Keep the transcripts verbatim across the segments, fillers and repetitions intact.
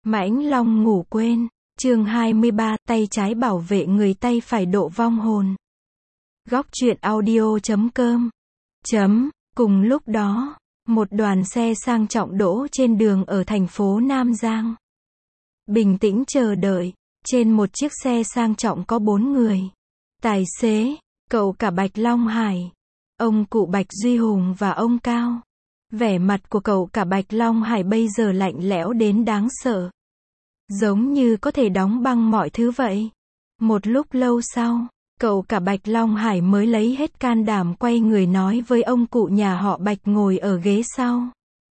Mãnh Long ngủ quên. Chương hai mươi ba, tay trái bảo vệ người tay phải độ vong hồn. Góc truyện audio chấm com. Chấm, cùng lúc đó, một đoàn xe sang trọng đỗ trên đường ở thành phố Nam Giang. Bình tĩnh chờ đợi, trên một chiếc xe sang trọng có bốn người. Tài xế, cậu cả Bạch Long Hải, ông cụ Bạch Duy Hùng và ông Cao. Vẻ mặt của cậu cả Bạch Long Hải bây giờ lạnh lẽo đến đáng sợ. Giống như có thể đóng băng mọi thứ vậy. Một lúc lâu sau, cậu cả Bạch Long Hải mới lấy hết can đảm quay người nói với ông cụ nhà họ Bạch ngồi ở ghế sau.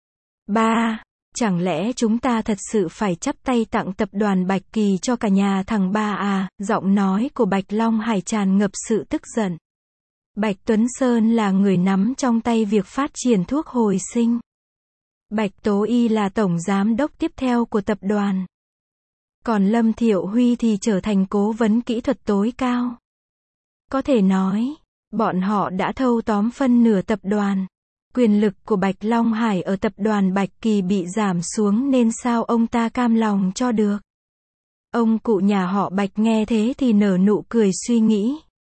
Ba, chẳng lẽ chúng ta thật sự phải chắp tay tặng tập đoàn Bạch Kỳ cho cả nhà thằng ba à? Giọng nói của Bạch Long Hải tràn ngập sự tức giận. Bạch Tuấn Sơn là người nắm trong tay việc phát triển thuốc hồi sinh. Bạch Tố Y là tổng giám đốc tiếp theo của tập đoàn. Còn Lâm Thiệu Huy thì trở thành cố vấn kỹ thuật tối cao. Có thể nói, bọn họ đã thâu tóm phân nửa tập đoàn. Quyền lực của Bạch Long Hải ở tập đoàn Bạch Kỳ bị giảm xuống nên sao ông ta cam lòng cho được. Ông cụ nhà họ Bạch nghe thế thì nở nụ cười suy nghĩ.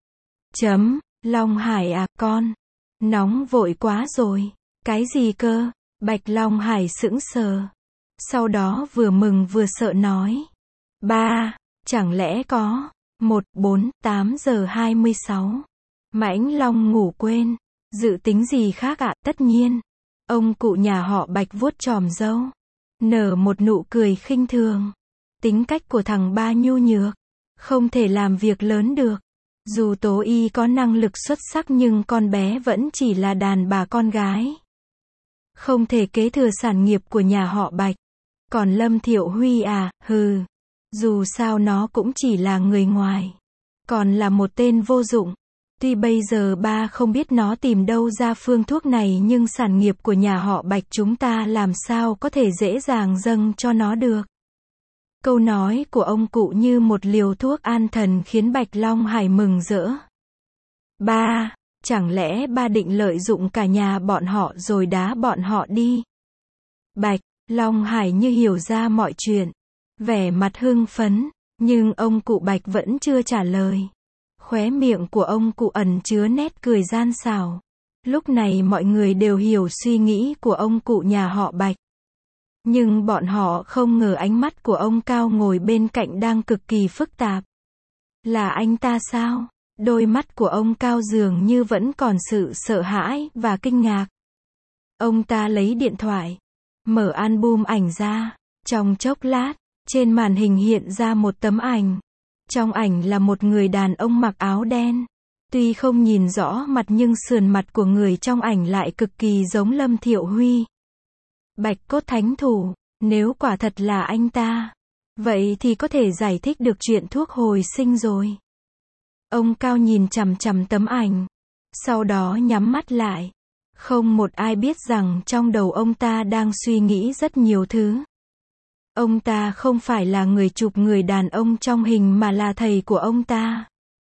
Chấm, Long Hải à con, nóng vội quá rồi. Cái gì cơ? Bạch Long Hải sững sờ. Sau đó vừa mừng vừa sợ nói. Ba, chẳng lẽ có. Một, bốn, tám giờ hai mươi sáu. Mãnh Long ngủ quên. Dự tính gì khác ạ? À? Tất nhiên. Ông cụ nhà họ Bạch vuốt chòm râu. Nở một nụ cười khinh thường. Tính cách của thằng ba nhu nhược. Không thể làm việc lớn được. Dù Tố Y có năng lực xuất sắc nhưng con bé vẫn chỉ là đàn bà con gái. Không thể kế thừa sản nghiệp của nhà họ Bạch. Còn Lâm Thiệu Huy à, hừ. Dù sao nó cũng chỉ là người ngoài. Còn là một tên vô dụng. Tuy bây giờ ba không biết nó tìm đâu ra phương thuốc này nhưng sản nghiệp của nhà họ Bạch chúng ta làm sao có thể dễ dàng dâng cho nó được. Câu nói của ông cụ như một liều thuốc an thần khiến Bạch Long Hải mừng rỡ. Ba, chẳng lẽ ba định lợi dụng cả nhà bọn họ rồi đá bọn họ đi? Bạch Long Hải như hiểu ra mọi chuyện. Vẻ mặt hưng phấn, nhưng ông cụ Bạch vẫn chưa trả lời. Khóe miệng của ông cụ ẩn chứa nét cười gian xảo. Lúc này mọi người đều hiểu suy nghĩ của ông cụ nhà họ Bạch. Nhưng bọn họ không ngờ ánh mắt của ông Cao ngồi bên cạnh đang cực kỳ phức tạp. Là anh ta sao? Đôi mắt của ông Cao dường như vẫn còn sự sợ hãi và kinh ngạc. Ông ta lấy điện thoại, mở album ảnh ra. Trong chốc lát, trên màn hình hiện ra một tấm ảnh. Trong ảnh là một người đàn ông mặc áo đen. Tuy không nhìn rõ mặt nhưng sườn mặt của người trong ảnh lại cực kỳ giống Lâm Thiệu Huy. Bạch cốt thánh thủ, nếu quả thật là anh ta, vậy thì có thể giải thích được chuyện thuốc hồi sinh rồi. Ông Cao nhìn chằm chằm tấm ảnh, sau đó nhắm mắt lại. Không một ai biết rằng trong đầu ông ta đang suy nghĩ rất nhiều thứ. Ông ta không phải là người chụp người đàn ông trong hình mà là thầy của ông ta.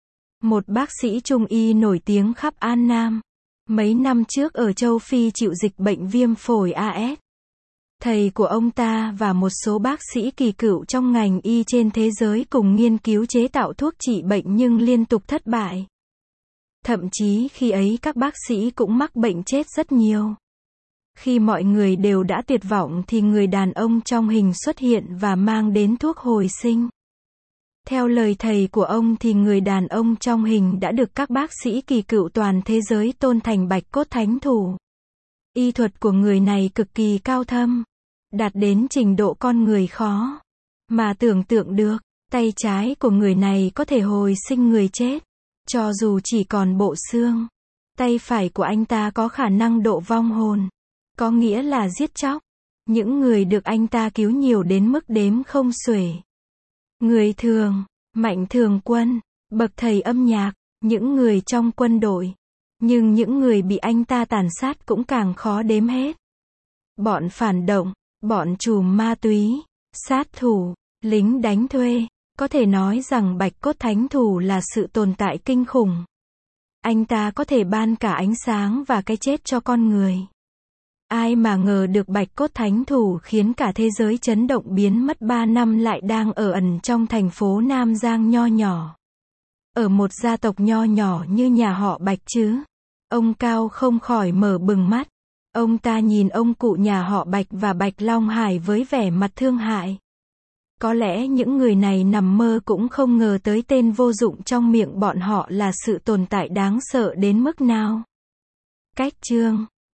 Một bác sĩ trung y nổi tiếng khắp An Nam. Mấy năm trước ở châu Phi chịu dịch bệnh viêm phổi a ét. Thầy của ông ta và một số bác sĩ kỳ cựu trong ngành y trên thế giới cùng nghiên cứu chế tạo thuốc trị bệnh nhưng liên tục thất bại. Thậm chí khi ấy các bác sĩ cũng mắc bệnh chết rất nhiều. Khi mọi người đều đã tuyệt vọng thì người đàn ông trong hình xuất hiện và mang đến thuốc hồi sinh. Theo lời thầy của ông thì người đàn ông trong hình đã được các bác sĩ kỳ cựu toàn thế giới tôn thành Bạch cốt thánh thủ. Y thuật của người này cực kỳ cao thâm, đạt đến trình độ con người khó mà tưởng tượng được. Tay trái của người này có thể hồi sinh người chết, cho dù chỉ còn bộ xương. Tay phải của anh ta có khả năng độ vong hồn, có nghĩa là giết chóc. Những người được anh ta cứu nhiều đến mức đếm không xuể. Người thường, Mạnh Thường Quân, bậc thầy âm nhạc, những người trong quân đội. Nhưng những người bị anh ta tàn sát cũng càng khó đếm hết. Bọn phản động, bọn trùm ma túy, sát thủ, lính đánh thuê. Có thể nói rằng Bạch cốt thánh thủ là sự tồn tại kinh khủng. Anh ta có thể ban cả ánh sáng và cái chết cho con người. Ai mà ngờ được Bạch Cốt Thánh Thủ khiến cả thế giới chấn động biến mất ba năm lại đang ở ẩn trong thành phố Nam Giang nho nhỏ. Ở một gia tộc nho nhỏ như nhà họ Bạch chứ. Ông Cao không khỏi mở bừng mắt. Ông ta nhìn ông cụ nhà họ Bạch và Bạch Long Hải với vẻ mặt thương hại. Có lẽ những người này nằm mơ cũng không ngờ tới tên vô dụng trong miệng bọn họ là sự tồn tại đáng sợ đến mức nào. Cách chương